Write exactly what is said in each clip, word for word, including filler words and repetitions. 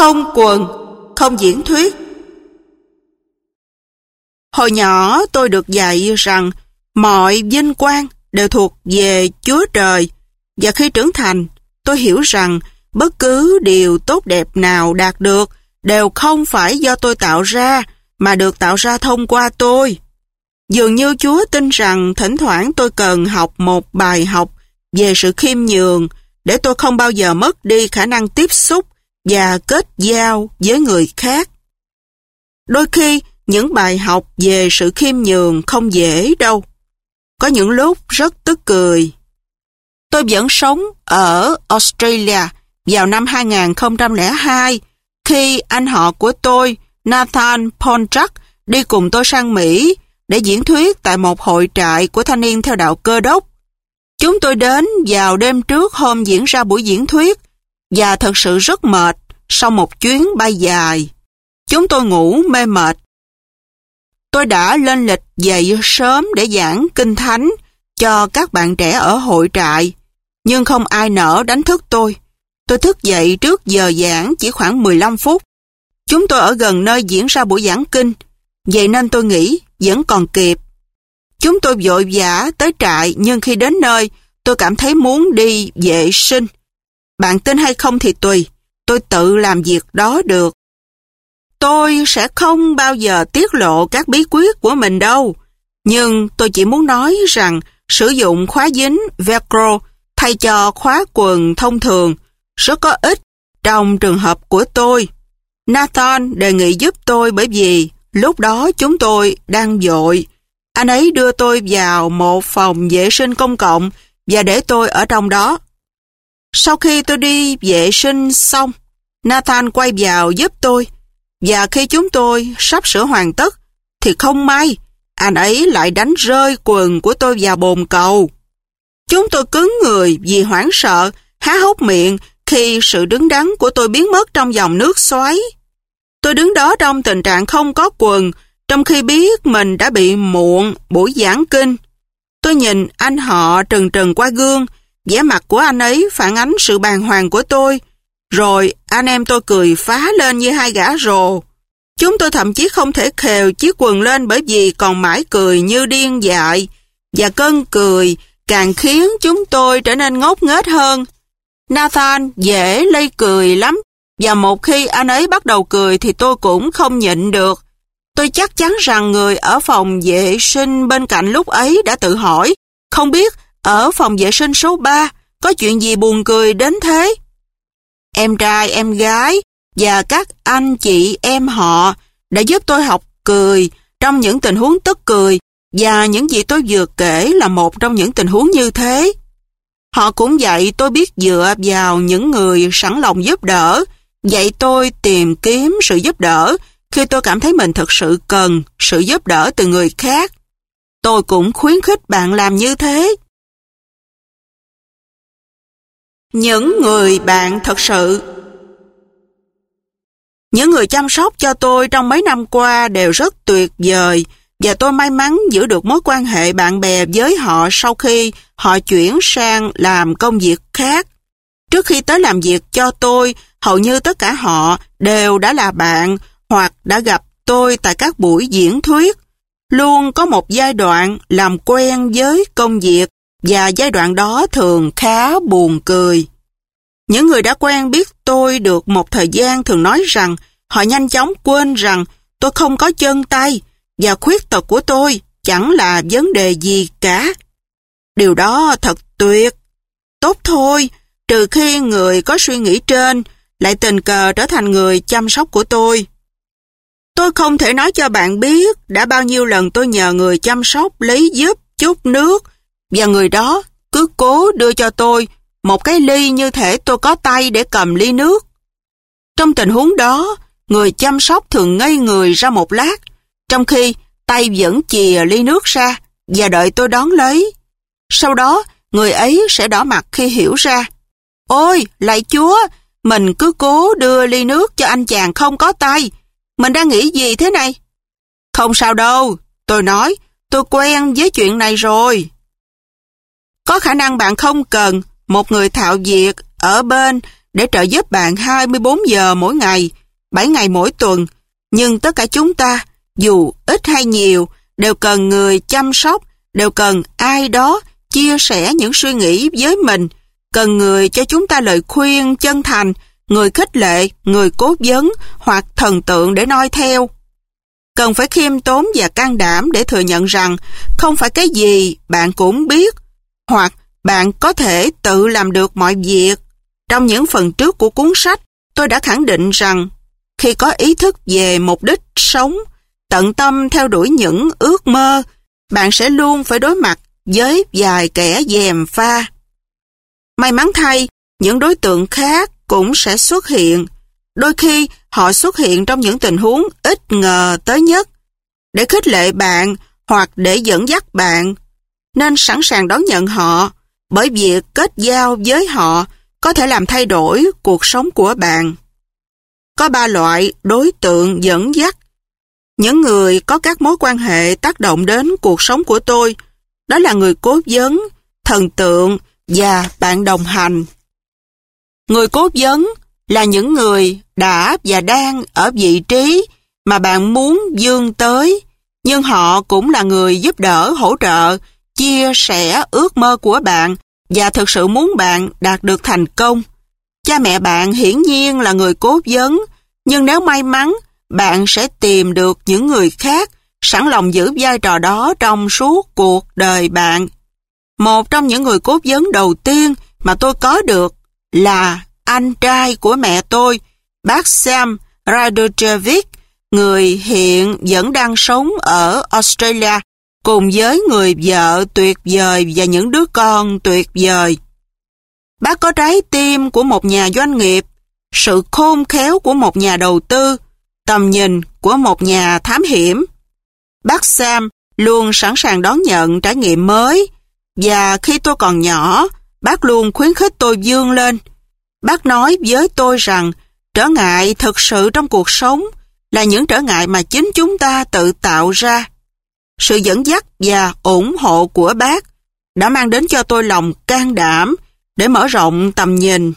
không quần, không diễn thuyết. Hồi nhỏ tôi được dạy rằng mọi vinh quang đều thuộc về Chúa Trời, và khi trưởng thành, tôi hiểu rằng bất cứ điều tốt đẹp nào đạt được đều không phải do tôi tạo ra, mà được tạo ra thông qua tôi. Dường như Chúa tin rằng thỉnh thoảng tôi cần học một bài học về sự khiêm nhường để tôi không bao giờ mất đi khả năng tiếp xúc và kết giao với người khác. Đôi khi, những bài học về sự khiêm nhường không dễ đâu. Có những lúc rất tức cười. Tôi vẫn sống ở Australia vào năm hai nghìn không trăm lẻ hai khi anh họ của tôi, Nathan Ponchak, đi cùng tôi sang Mỹ để diễn thuyết tại một hội trại của thanh niên theo đạo Cơ Đốc. Chúng tôi đến vào đêm trước hôm diễn ra buổi diễn thuyết và thật sự rất mệt sau một chuyến bay dài. Chúng tôi ngủ mê mệt. Tôi đã lên lịch dậy sớm để giảng Kinh Thánh cho các bạn trẻ ở hội trại, nhưng không ai nỡ đánh thức tôi. Tôi thức dậy trước giờ giảng chỉ khoảng mười lăm phút. Chúng tôi ở gần nơi diễn ra buổi giảng kinh, vậy nên tôi nghĩ vẫn còn kịp. Chúng tôi vội vã tới trại, nhưng khi đến nơi, tôi cảm thấy muốn đi vệ sinh. Bạn tin hay không thì tùy, tôi tự làm việc đó được. Tôi sẽ không bao giờ tiết lộ các bí quyết của mình đâu, nhưng tôi chỉ muốn nói rằng sử dụng khóa dính Velcro thay cho khóa quần thông thường rất có ích trong trường hợp của tôi. Nathan đề nghị giúp tôi bởi vì lúc đó chúng tôi đang vội. Anh ấy đưa tôi vào một phòng vệ sinh công cộng và để tôi ở trong đó. Sau khi tôi đi vệ sinh xong, Nathan quay vào giúp tôi, và khi chúng tôi sắp sửa hoàn tất thì không may anh ấy lại đánh rơi quần của tôi vào bồn cầu. Chúng tôi cứng người vì hoảng sợ, há hốc miệng khi sự đứng đắn của tôi biến mất trong dòng nước xoáy. Tôi đứng đó trong tình trạng không có quần, trong khi biết mình đã bị muộn buổi giảng kinh. Tôi nhìn anh họ trừng trừng qua gương, vẻ mặt của anh ấy phản ánh sự bàng hoàng của tôi. Rồi anh em tôi cười phá lên như hai gã rồ. Chúng tôi thậm chí không thể khều chiếc quần lên bởi vì còn mãi cười như điên dại, và cơn cười càng khiến chúng tôi trở nên ngốc nghếch hơn. Nathan dễ lây cười lắm, và một khi anh ấy bắt đầu cười thì tôi cũng không nhịn được. Tôi chắc chắn rằng người ở phòng vệ sinh bên cạnh lúc ấy đã tự hỏi, không biết ở phòng vệ sinh số ba có chuyện gì buồn cười đến thế. Em trai, em gái và các anh chị em họ đã giúp tôi học cười trong những tình huống tức cười, và những gì tôi vừa kể là một trong những tình huống như thế. Họ cũng dạy tôi biết dựa vào những người sẵn lòng giúp đỡ, dạy tôi tìm kiếm sự giúp đỡ khi tôi cảm thấy mình thực sự cần sự giúp đỡ từ người khác. Tôi cũng khuyến khích bạn làm như thế. Những người bạn thật sự. Những người chăm sóc cho tôi trong mấy năm qua đều rất tuyệt vời, và tôi may mắn giữ được mối quan hệ bạn bè với họ sau khi họ chuyển sang làm công việc khác. Trước khi tới làm việc cho tôi, hầu như tất cả họ đều đã là bạn hoặc đã gặp tôi tại các buổi diễn thuyết. Luôn có một giai đoạn làm quen với công việc, và giai đoạn đó thường khá buồn cười. Những người đã quen biết tôi được một thời gian thường nói rằng họ nhanh chóng quên rằng tôi không có chân tay, và khuyết tật của tôi chẳng là vấn đề gì cả. Điều đó thật tuyệt. Tốt thôi, trừ khi người có suy nghĩ trên lại tình cờ trở thành người chăm sóc của tôi. Tôi không thể nói cho bạn biết đã bao nhiêu lần tôi nhờ người chăm sóc lấy giúp chút nước, và người đó cứ cố đưa cho tôi một cái ly như thể tôi có tay để cầm ly nước. Trong tình huống đó, người chăm sóc thường ngây người ra một lát, trong khi tay vẫn chìa ly nước ra và đợi tôi đón lấy. Sau đó, người ấy sẽ đỏ mặt khi hiểu ra. Ôi, lạy Chúa, mình cứ cố đưa ly nước cho anh chàng không có tay. Mình đang nghĩ gì thế này? Không sao đâu, tôi nói, tôi quen với chuyện này rồi. Có khả năng bạn không cần một người thạo việc ở bên để trợ giúp bạn hai mươi bốn giờ mỗi ngày, bảy ngày mỗi tuần, nhưng tất cả chúng ta, dù ít hay nhiều, đều cần người chăm sóc, đều cần ai đó chia sẻ những suy nghĩ với mình, cần người cho chúng ta lời khuyên chân thành, người khích lệ, người cố vấn hoặc thần tượng để noi theo. Cần phải khiêm tốn và can đảm để thừa nhận rằng không phải cái gì bạn cũng biết, hoặc bạn có thể tự làm được mọi việc. Trong những phần trước của cuốn sách, tôi đã khẳng định rằng khi có ý thức về mục đích sống, tận tâm theo đuổi những ước mơ, bạn sẽ luôn phải đối mặt với vài kẻ gièm pha. May mắn thay, những đối tượng khác cũng sẽ xuất hiện. Đôi khi họ xuất hiện trong những tình huống ít ngờ tới nhất, để khích lệ bạn hoặc để dẫn dắt bạn. Nên sẵn sàng đón nhận họ, bởi việc kết giao với họ có thể làm thay đổi cuộc sống của bạn. Có ba loại đối tượng dẫn dắt. Những người có các mối quan hệ tác động đến cuộc sống của tôi, đó là người cố vấn, thần tượng và bạn đồng hành. Người cố vấn là những người đã và đang ở vị trí mà bạn muốn vươn tới, nhưng họ cũng là người giúp đỡ, hỗ trợ, chia sẻ ước mơ của bạn và thực sự muốn bạn đạt được thành công. Cha mẹ bạn hiển nhiên là người cố vấn, nhưng nếu may mắn, bạn sẽ tìm được những người khác sẵn lòng giữ vai trò đó trong suốt cuộc đời bạn. Một trong những người cố vấn đầu tiên mà tôi có được là anh trai của mẹ tôi, bác Sam Radojevic, người hiện vẫn đang sống ở Australia, cùng với người vợ tuyệt vời và những đứa con tuyệt vời. Bác có trái tim của một nhà doanh nghiệp, sự khôn khéo của một nhà đầu tư, tầm nhìn của một nhà thám hiểm. Bác Sam luôn sẵn sàng đón nhận trải nghiệm mới, và khi tôi còn nhỏ, bác luôn khuyến khích tôi vươn lên. Bác nói với tôi rằng trở ngại thực sự trong cuộc sống là những trở ngại mà chính chúng ta tự tạo ra. Sự dẫn dắt và ủng hộ của bác đã mang đến cho tôi lòng can đảm để mở rộng tầm nhìn.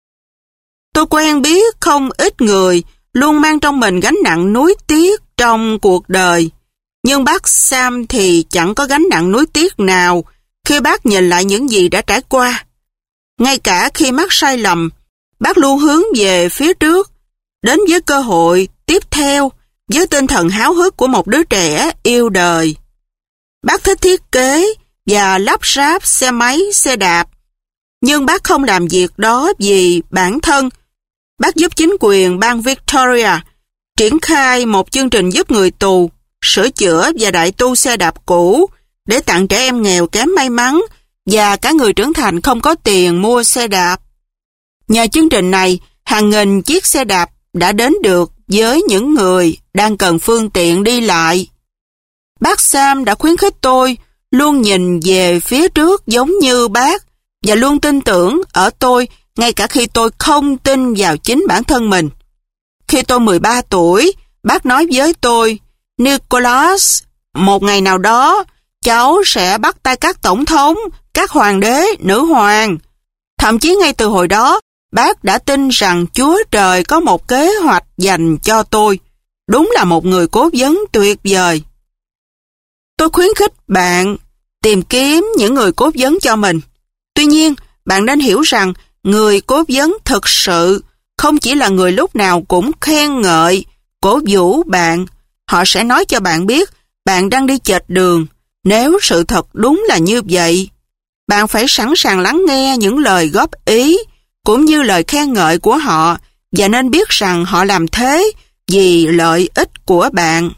Tôi quen biết không ít người luôn mang trong mình gánh nặng nuối tiếc trong cuộc đời, nhưng bác Sam thì chẳng có gánh nặng nuối tiếc nào khi bác nhìn lại những gì đã trải qua. Ngay cả khi mắc sai lầm, bác luôn hướng về phía trước, đến với cơ hội tiếp theo với tinh thần háo hức của một đứa trẻ yêu đời. Bác thích thiết kế và lắp ráp xe máy, xe đạp, nhưng bác không làm việc đó vì bản thân. Bác giúp chính quyền bang Victoria triển khai một chương trình giúp người tù sửa chữa và đại tu xe đạp cũ để tặng trẻ em nghèo kém may mắn và cả người trưởng thành không có tiền mua xe đạp. Nhờ chương trình này, hàng nghìn chiếc xe đạp đã đến được với những người đang cần phương tiện đi lại. Bác Sam đã khuyến khích tôi luôn nhìn về phía trước giống như bác và luôn tin tưởng ở tôi ngay cả khi tôi không tin vào chính bản thân mình. Khi tôi mười ba tuổi, bác nói với tôi, Nicholas, một ngày nào đó, cháu sẽ bắt tay các tổng thống, các hoàng đế, nữ hoàng. Thậm chí ngay từ hồi đó, bác đã tin rằng Chúa Trời có một kế hoạch dành cho tôi. Đúng là một người cố vấn tuyệt vời. Tôi khuyến khích bạn tìm kiếm những người cố vấn cho mình. Tuy nhiên, bạn nên hiểu rằng người cố vấn thực sự không chỉ là người lúc nào cũng khen ngợi, cổ vũ bạn. Họ sẽ nói cho bạn biết bạn đang đi chệch đường. Nếu sự thật đúng là như vậy, bạn phải sẵn sàng lắng nghe những lời góp ý cũng như lời khen ngợi của họ và nên biết rằng họ làm thế vì lợi ích của bạn.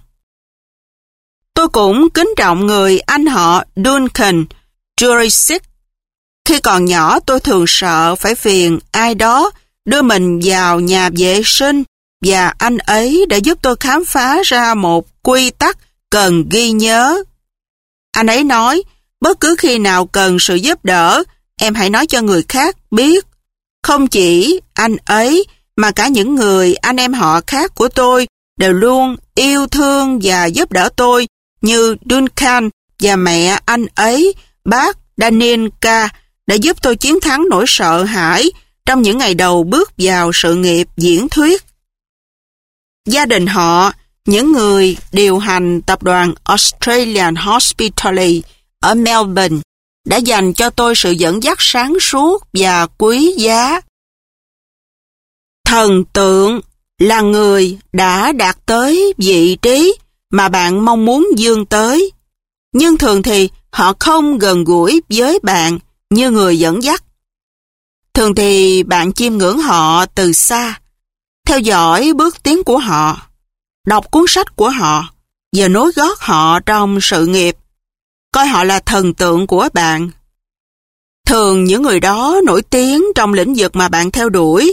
Tôi cũng kính trọng người anh họ Duncan Jurisic. Khi còn nhỏ tôi thường sợ phải phiền ai đó đưa mình vào nhà vệ sinh và anh ấy đã giúp tôi khám phá ra một quy tắc cần ghi nhớ. Anh ấy nói, bất cứ khi nào cần sự giúp đỡ, em hãy nói cho người khác biết. Không chỉ anh ấy, mà cả những người anh em họ khác của tôi đều luôn yêu thương và giúp đỡ tôi, như Duncan và mẹ anh ấy, bác Danielka, đã giúp tôi chiến thắng nỗi sợ hãi trong những ngày đầu bước vào sự nghiệp diễn thuyết. Gia đình họ, những người điều hành tập đoàn Australian Hospitality ở Melbourne, đã dành cho tôi sự dẫn dắt sáng suốt và quý giá. Thần tượng là người đã đạt tới vị trí mà bạn mong muốn vươn tới, nhưng thường thì họ không gần gũi với bạn như người dẫn dắt. Thường thì bạn chiêm ngưỡng họ từ xa, theo dõi bước tiến của họ, đọc cuốn sách của họ và nối gót họ trong sự nghiệp, coi họ là thần tượng của bạn. Thường những người đó nổi tiếng trong lĩnh vực mà bạn theo đuổi,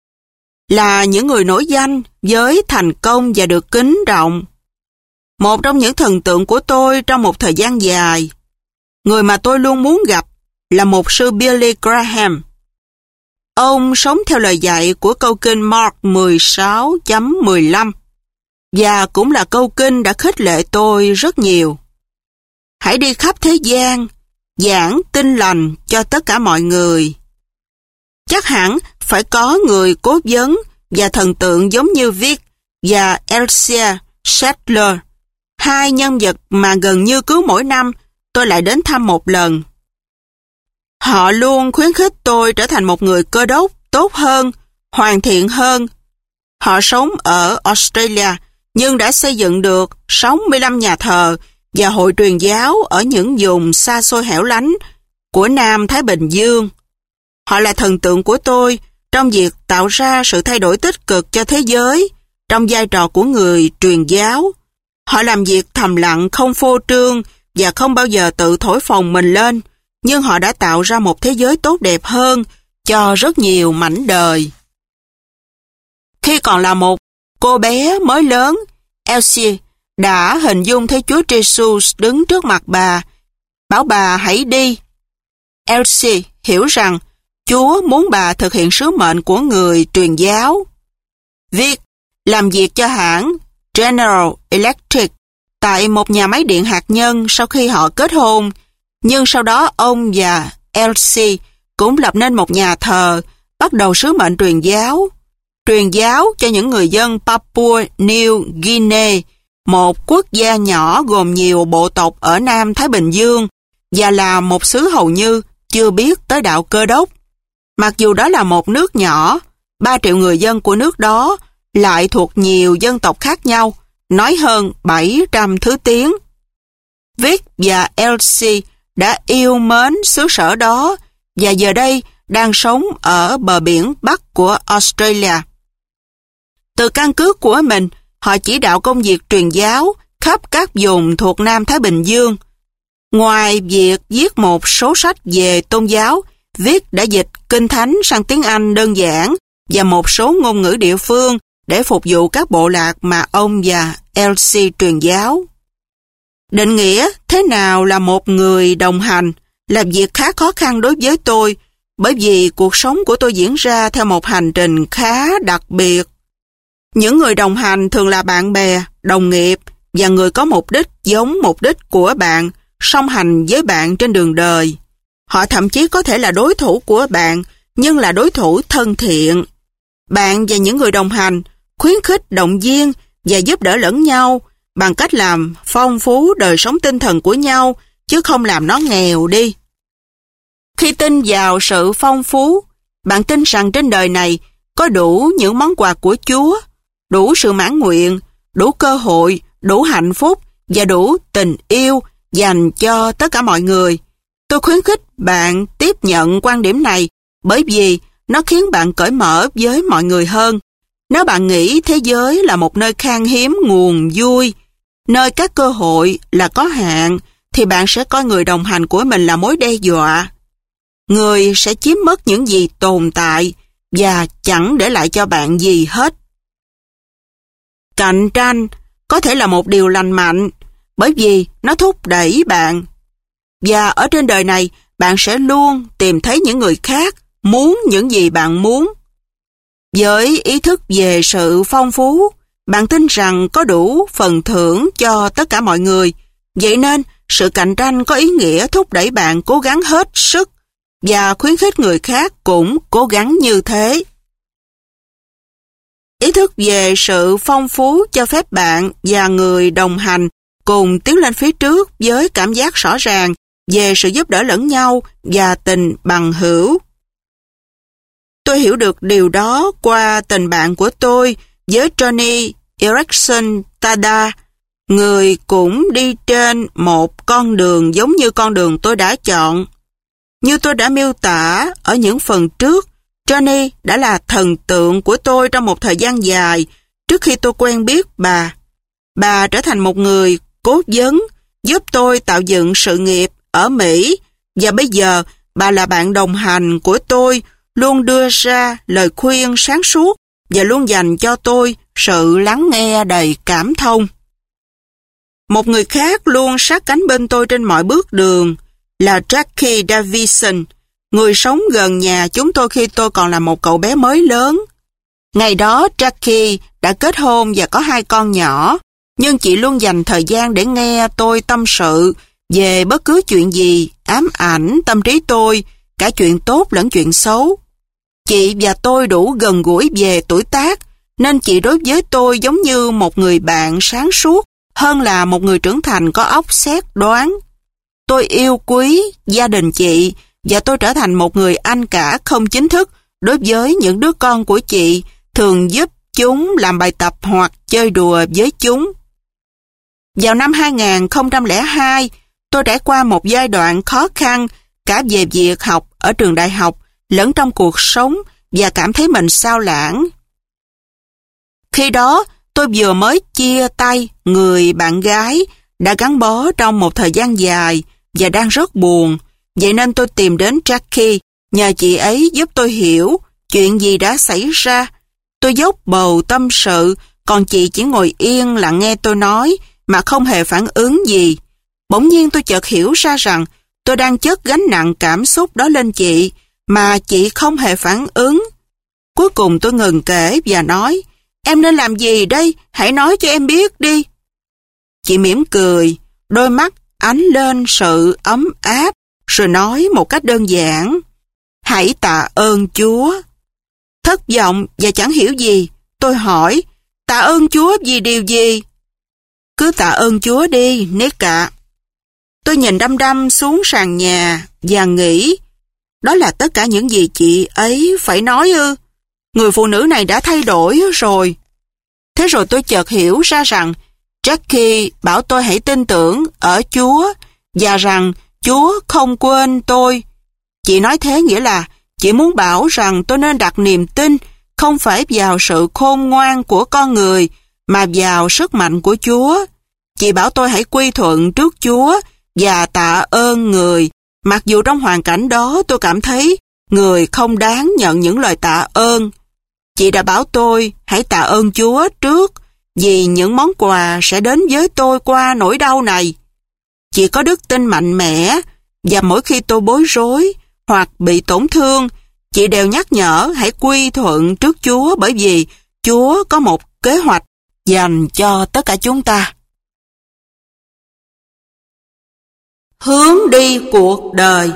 là những người nổi danh với thành công và được kính trọng. Một trong những thần tượng của tôi trong một thời gian dài, người mà tôi luôn muốn gặp, là mục sư Billy Graham. Ông sống theo lời dạy của câu kinh Mark mười sáu chấm mười lăm và cũng là câu kinh đã khích lệ tôi rất nhiều. Hãy đi khắp thế gian, giảng tin lành cho tất cả mọi người. Chắc hẳn phải có người cố vấn và thần tượng giống như Vic và Elsie Sattler, hai nhân vật mà gần như cứ mỗi năm tôi lại đến thăm một lần. Họ luôn khuyến khích tôi trở thành một người Cơ Đốc tốt hơn, hoàn thiện hơn. Họ sống ở Australia nhưng đã xây dựng được sáu mươi lăm nhà thờ và hội truyền giáo ở những vùng xa xôi hẻo lánh của Nam Thái Bình Dương. Họ là thần tượng của tôi trong việc tạo ra sự thay đổi tích cực cho thế giới trong vai trò của người truyền giáo. Họ làm việc thầm lặng, không phô trương và không bao giờ tự thổi phồng mình lên, nhưng họ đã tạo ra một thế giới tốt đẹp hơn cho rất nhiều mảnh đời. Khi còn là một cô bé mới lớn, Elsie đã hình dung thấy Chúa Giêsu đứng trước mặt bà, bảo bà hãy đi. Elsie hiểu rằng Chúa muốn bà thực hiện sứ mệnh của người truyền giáo. Vic làm việc cho hãng General Electric tại một nhà máy điện hạt nhân sau khi họ kết hôn, nhưng sau đó ông và Elsie cũng lập nên một nhà thờ, bắt đầu sứ mệnh truyền giáo. Truyền giáo cho những người dân Papua New Guinea, một quốc gia nhỏ gồm nhiều bộ tộc ở Nam Thái Bình Dương, và là một xứ hầu như chưa biết tới đạo Cơ Đốc. Mặc dù đó là một nước nhỏ, ba triệu người dân của nước đó lại thuộc nhiều dân tộc khác nhau, nói hơn bảy trăm thứ tiếng. Vic và Elsie đã yêu mến xứ sở đó và giờ đây đang sống ở bờ biển Bắc của Australia. Từ căn cứ của mình, họ chỉ đạo công việc truyền giáo khắp các vùng thuộc Nam Thái Bình Dương. Ngoài việc viết một số sách về tôn giáo, Vic đã dịch Kinh Thánh sang tiếng Anh đơn giản và một số ngôn ngữ địa phương để phục vụ các bộ lạc mà ông và Elsie truyền giáo. Định nghĩa thế nào là một người đồng hành là việc khá khó khăn đối với tôi, bởi vì cuộc sống của tôi diễn ra theo một hành trình khá đặc biệt. Những người đồng hành thường là bạn bè, đồng nghiệp và người có mục đích giống mục đích của bạn, song hành với bạn trên đường đời. Họ thậm chí có thể là đối thủ của bạn, nhưng là đối thủ thân thiện. Bạn và những người đồng hành khuyến khích, động viên và giúp đỡ lẫn nhau bằng cách làm phong phú đời sống tinh thần của nhau, chứ không làm nó nghèo đi. Khi tin vào sự phong phú, bạn tin rằng trên đời này có đủ những món quà của Chúa, đủ sự mãn nguyện, đủ cơ hội, đủ hạnh phúc và đủ tình yêu dành cho tất cả mọi người. Tôi khuyến khích bạn tiếp nhận quan điểm này bởi vì nó khiến bạn cởi mở với mọi người hơn. Nếu bạn nghĩ thế giới là một nơi khan hiếm nguồn vui, nơi các cơ hội là có hạn, thì bạn sẽ coi người đồng hành của mình là mối đe dọa. Người sẽ chiếm mất những gì tồn tại và chẳng để lại cho bạn gì hết. Cạnh tranh có thể là một điều lành mạnh bởi vì nó thúc đẩy bạn. Và ở trên đời này, bạn sẽ luôn tìm thấy những người khác muốn những gì bạn muốn. Với ý thức về sự phong phú, bạn tin rằng có đủ phần thưởng cho tất cả mọi người. Vậy nên, sự cạnh tranh có ý nghĩa thúc đẩy bạn cố gắng hết sức và khuyến khích người khác cũng cố gắng như thế. Ý thức về sự phong phú cho phép bạn và người đồng hành cùng tiến lên phía trước với cảm giác rõ ràng về sự giúp đỡ lẫn nhau và tình bằng hữu. Tôi hiểu được điều đó qua tình bạn của tôi với Joni Eareckson Tada, người cũng đi trên một con đường giống như con đường tôi đã chọn. Như tôi đã miêu tả ở những phần trước, Johnny đã là thần tượng của tôi trong một thời gian dài trước khi tôi quen biết bà. Bà trở thành một người cố vấn giúp tôi tạo dựng sự nghiệp ở Mỹ và bây giờ bà là bạn đồng hành của tôi, luôn đưa ra lời khuyên sáng suốt và luôn dành cho tôi sự lắng nghe đầy cảm thông. Một người khác luôn sát cánh bên tôi trên mọi bước đường là Jackie Davison, người sống gần nhà chúng tôi khi tôi còn là một cậu bé mới lớn. Ngày đó Jackie đã kết hôn và có hai con nhỏ, nhưng chị luôn dành thời gian để nghe tôi tâm sự về bất cứ chuyện gì ám ảnh tâm trí tôi, cả chuyện tốt lẫn chuyện xấu. Chị và tôi đủ gần gũi về tuổi tác, nên chị đối với tôi giống như một người bạn sáng suốt hơn là một người trưởng thành có óc xét đoán. Tôi yêu quý gia đình chị và tôi trở thành một người anh cả không chính thức đối với những đứa con của chị, thường giúp chúng làm bài tập hoặc chơi đùa với chúng. Vào năm hai không không hai, tôi trải qua một giai đoạn khó khăn cả về việc học ở trường đại học lẫn trong cuộc sống và cảm thấy mình sao lãng. Khi đó, tôi vừa mới chia tay người bạn gái đã gắn bó trong một thời gian dài và đang rất buồn. Vậy nên tôi tìm đến Jackie, nhờ chị ấy giúp tôi hiểu chuyện gì đã xảy ra. Tôi dốc bầu tâm sự, còn chị chỉ ngồi yên lặng nghe tôi nói mà không hề phản ứng gì. Bỗng nhiên tôi chợt hiểu ra rằng tôi đang chất gánh nặng cảm xúc đó lên chị, mà chị không hề phản ứng. Cuối cùng tôi ngừng kể và nói, em nên làm gì đây? Hãy nói cho em biết đi. Chị mỉm cười, đôi mắt ánh lên sự ấm áp, rồi nói một cách đơn giản, hãy tạ ơn Chúa. Thất vọng và chẳng hiểu gì, tôi hỏi, tạ ơn Chúa vì điều gì? Cứ tạ ơn Chúa đi, Nika. Tôi nhìn đăm đăm xuống sàn nhà và nghĩ, đó là tất cả những gì chị ấy phải nói ư? Người phụ nữ này đã thay đổi rồi. Thế rồi tôi chợt hiểu ra rằng Jackie bảo tôi hãy tin tưởng ở Chúa và rằng Chúa không quên tôi. Chị nói thế nghĩa là chị muốn bảo rằng tôi nên đặt niềm tin không phải vào sự khôn ngoan của con người mà vào sức mạnh của Chúa. Chị bảo tôi hãy quy thuận trước Chúa và tạ ơn người, mặc dù trong hoàn cảnh đó tôi cảm thấy người không đáng nhận những lời tạ ơn. Chị đã bảo tôi hãy tạ ơn Chúa trước vì những món quà sẽ đến với tôi qua nỗi đau này. Chị có đức tin mạnh mẽ và mỗi khi tôi bối rối hoặc bị tổn thương, chị đều nhắc nhở hãy quy thuận trước Chúa bởi vì Chúa có một kế hoạch dành cho tất cả chúng ta. Hướng đi cuộc đời.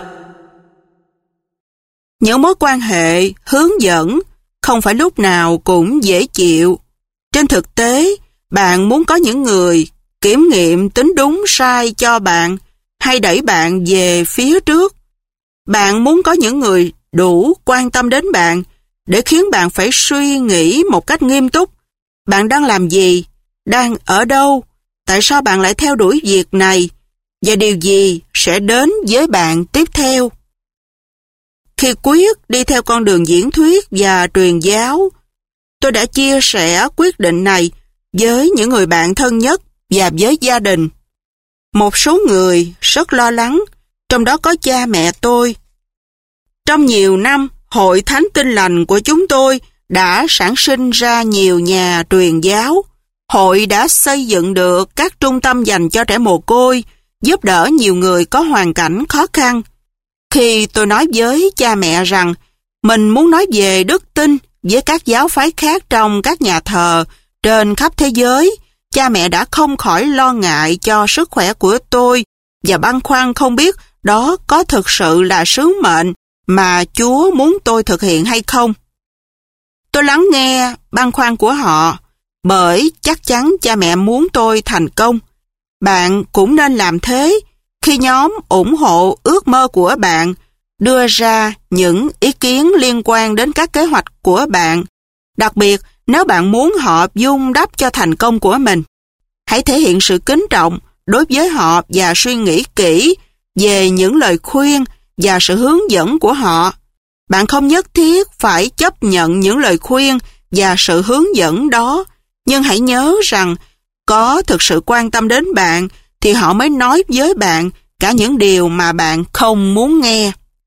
Những mối quan hệ hướng dẫn không phải lúc nào cũng dễ chịu. Trên thực tế, bạn muốn có những người kiểm nghiệm tính đúng sai cho bạn hay đẩy bạn về phía trước. Bạn muốn có những người đủ quan tâm đến bạn để khiến bạn phải suy nghĩ một cách nghiêm túc. Bạn đang làm gì? Đang ở đâu? Tại sao bạn lại theo đuổi việc này? Và điều gì sẽ đến với bạn tiếp theo? Khi quyết đi theo con đường diễn thuyết và truyền giáo, tôi đã chia sẻ quyết định này với những người bạn thân nhất và với gia đình. Một số người rất lo lắng, trong đó có cha mẹ tôi. Trong nhiều năm, Hội Thánh Tin Lành của chúng tôi đã sản sinh ra nhiều nhà truyền giáo. Hội đã xây dựng được các trung tâm dành cho trẻ mồ côi, giúp đỡ nhiều người có hoàn cảnh khó khăn. Khi tôi nói với cha mẹ rằng mình muốn nói về đức tin với các giáo phái khác trong các nhà thờ trên khắp thế giới, cha mẹ đã không khỏi lo ngại cho sức khỏe của tôi và băn khoăn không biết đó có thực sự là sứ mệnh mà Chúa muốn tôi thực hiện hay không? Tôi lắng nghe băn khoăn của họ, bởi chắc chắn cha mẹ muốn tôi thành công. Bạn cũng nên làm thế khi nhóm ủng hộ ước mơ của bạn đưa ra những ý kiến liên quan đến các kế hoạch của bạn, đặc biệt nếu bạn muốn họ vun đắp cho thành công của mình. Hãy thể hiện sự kính trọng đối với họ và suy nghĩ kỹ về những lời khuyên và sự hướng dẫn của họ. Bạn không nhất thiết phải chấp nhận những lời khuyên và sự hướng dẫn đó, nhưng hãy nhớ rằng có thực sự quan tâm đến bạn thì họ mới nói với bạn cả những điều mà bạn không muốn nghe.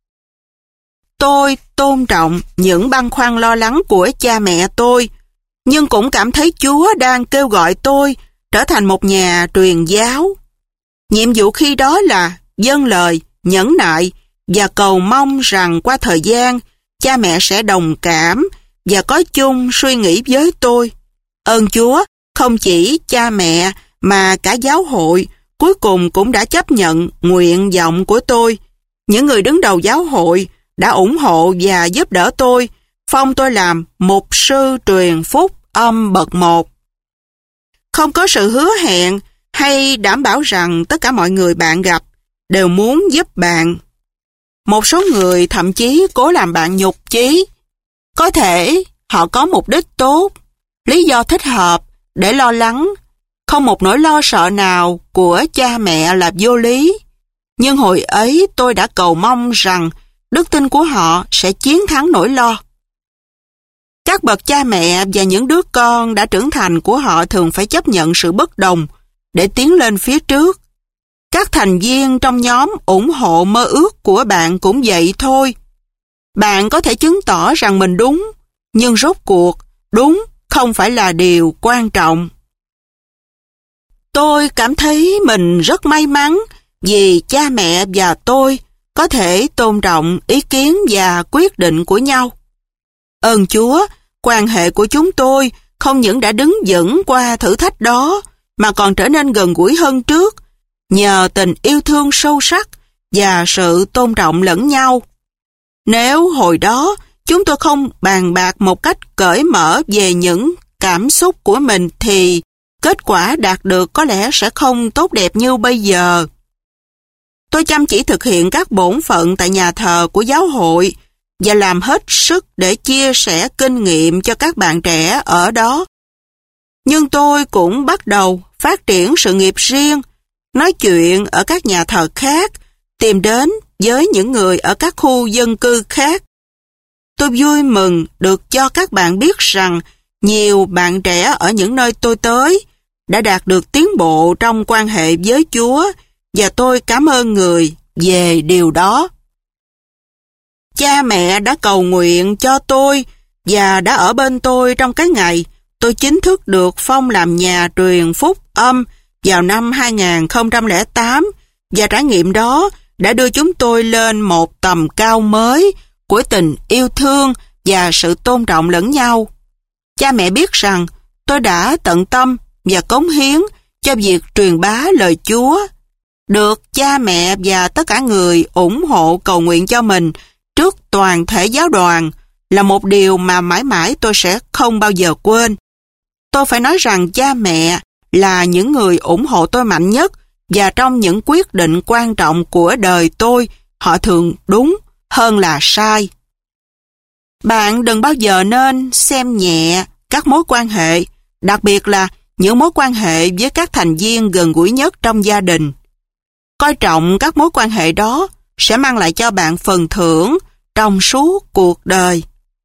Tôi tôn trọng những băn khoăn lo lắng của cha mẹ tôi, nhưng cũng cảm thấy Chúa đang kêu gọi tôi trở thành một nhà truyền giáo. Nhiệm vụ khi đó là vâng lời, nhẫn nại và cầu mong rằng qua thời gian, cha mẹ sẽ đồng cảm và có chung suy nghĩ với tôi. Ơn Chúa, không chỉ cha mẹ mà cả giáo hội cuối cùng cũng đã chấp nhận nguyện vọng của tôi. Những người đứng đầu giáo hội đã ủng hộ và giúp đỡ tôi, phong tôi làm mục sư truyền phúc âm bậc một. Không có sự hứa hẹn hay đảm bảo rằng tất cả mọi người bạn gặp đều muốn giúp bạn. Một số người thậm chí cố làm bạn nhục chí. Có thể họ có mục đích tốt, lý do thích hợp để lo lắng. Không một nỗi lo sợ nào của cha mẹ là vô lý. Nhưng hồi ấy tôi đã cầu mong rằng đức tin của họ sẽ chiến thắng nỗi lo. Các bậc cha mẹ và những đứa con đã trưởng thành của họ thường phải chấp nhận sự bất đồng để tiến lên phía trước. Các thành viên trong nhóm ủng hộ mơ ước của bạn cũng vậy thôi. Bạn có thể chứng tỏ rằng mình đúng, nhưng rốt cuộc, đúng không phải là điều quan trọng. Tôi cảm thấy mình rất may mắn vì cha mẹ và tôi có thể tôn trọng ý kiến và quyết định của nhau. Ơn Chúa, quan hệ của chúng tôi không những đã đứng vững qua thử thách đó, mà còn trở nên gần gũi hơn trước, nhờ tình yêu thương sâu sắc và sự tôn trọng lẫn nhau. Nếu hồi đó chúng tôi không bàn bạc một cách cởi mở về những cảm xúc của mình thì kết quả đạt được có lẽ sẽ không tốt đẹp như bây giờ. Tôi chăm chỉ thực hiện các bổn phận tại nhà thờ của giáo hội và làm hết sức để chia sẻ kinh nghiệm cho các bạn trẻ ở đó. Nhưng tôi cũng bắt đầu phát triển sự nghiệp riêng, nói chuyện ở các nhà thờ khác, tìm đến với những người ở các khu dân cư khác. Tôi vui mừng được cho các bạn biết rằng nhiều bạn trẻ ở những nơi tôi tới đã đạt được tiến bộ trong quan hệ với Chúa, và tôi cảm ơn người về điều đó. Cha mẹ đã cầu nguyện cho tôi và đã ở bên tôi trong cái ngày tôi chính thức được phong làm nhà truyền phúc âm vào năm hai nghìn không trăm lẻ tám, và trải nghiệm đó đã đưa chúng tôi lên một tầm cao mới của tình yêu thương và sự tôn trọng lẫn nhau. Cha mẹ biết rằng tôi đã tận tâm và cống hiến cho việc truyền bá lời Chúa. Được cha mẹ và tất cả người ủng hộ cầu nguyện cho mình trước toàn thể giáo đoàn là một điều mà mãi mãi tôi sẽ không bao giờ quên. Tôi phải nói rằng cha mẹ là những người ủng hộ tôi mạnh nhất, và trong những quyết định quan trọng của đời tôi, họ thường đúng hơn là sai. Bạn đừng bao giờ nên xem nhẹ các mối quan hệ, đặc biệt là những mối quan hệ với các thành viên gần gũi nhất trong gia đình. Coi trọng các mối quan hệ đó sẽ mang lại cho bạn phần thưởng trong suốt cuộc đời.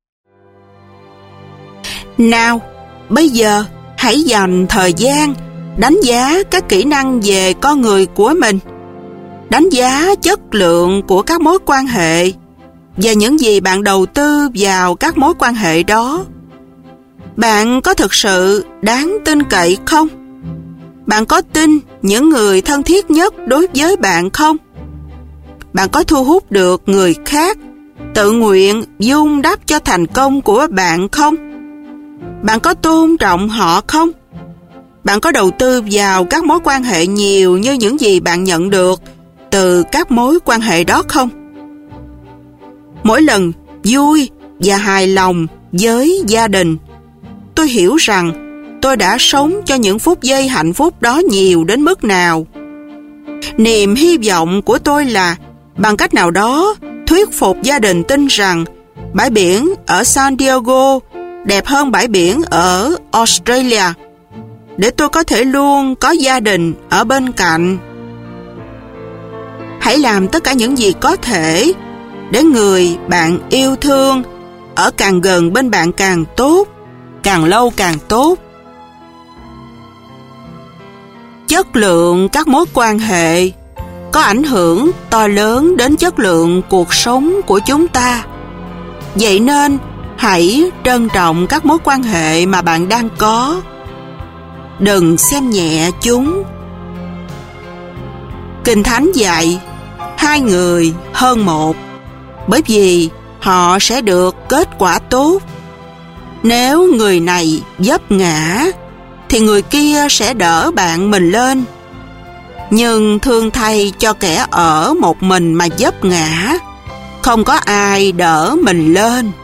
Nào, bây giờ hãy dành thời gian đánh giá các kỹ năng về con người của mình, đánh giá chất lượng của các mối quan hệ và những gì bạn đầu tư vào các mối quan hệ đó. Bạn có thực sự đáng tin cậy không? Bạn có tin những người thân thiết nhất đối với bạn không? Bạn có thu hút được người khác tự nguyện vun đắp cho thành công của bạn không? Bạn có tôn trọng họ không? Bạn có đầu tư vào các mối quan hệ nhiều như những gì bạn nhận được từ các mối quan hệ đó không? mỗi lần vui và hài lòng với gia đình. Tôi hiểu rằng tôi đã sống cho những phút giây hạnh phúc đó nhiều đến mức nào. Niềm hy vọng của tôi là bằng cách nào đó thuyết phục gia đình tin rằng bãi biển ở San Diego đẹp hơn bãi biển ở Australia, để tôi có thể luôn có gia đình ở bên cạnh. Hãy làm tất cả những gì có thể để người bạn yêu thương ở càng gần bên bạn càng tốt, càng lâu càng tốt. Chất lượng các mối quan hệ có ảnh hưởng to lớn đến chất lượng cuộc sống của chúng ta. Vậy nên, hãy trân trọng các mối quan hệ mà bạn đang có. Đừng xem nhẹ chúng. Kinh Thánh dạy, hai người hơn một, bởi vì họ sẽ được kết quả tốt. Nếu người này vấp ngã, thì người kia sẽ đỡ bạn mình lên. Nhưng thương thay cho kẻ ở một mình mà vấp ngã, không có ai đỡ mình lên.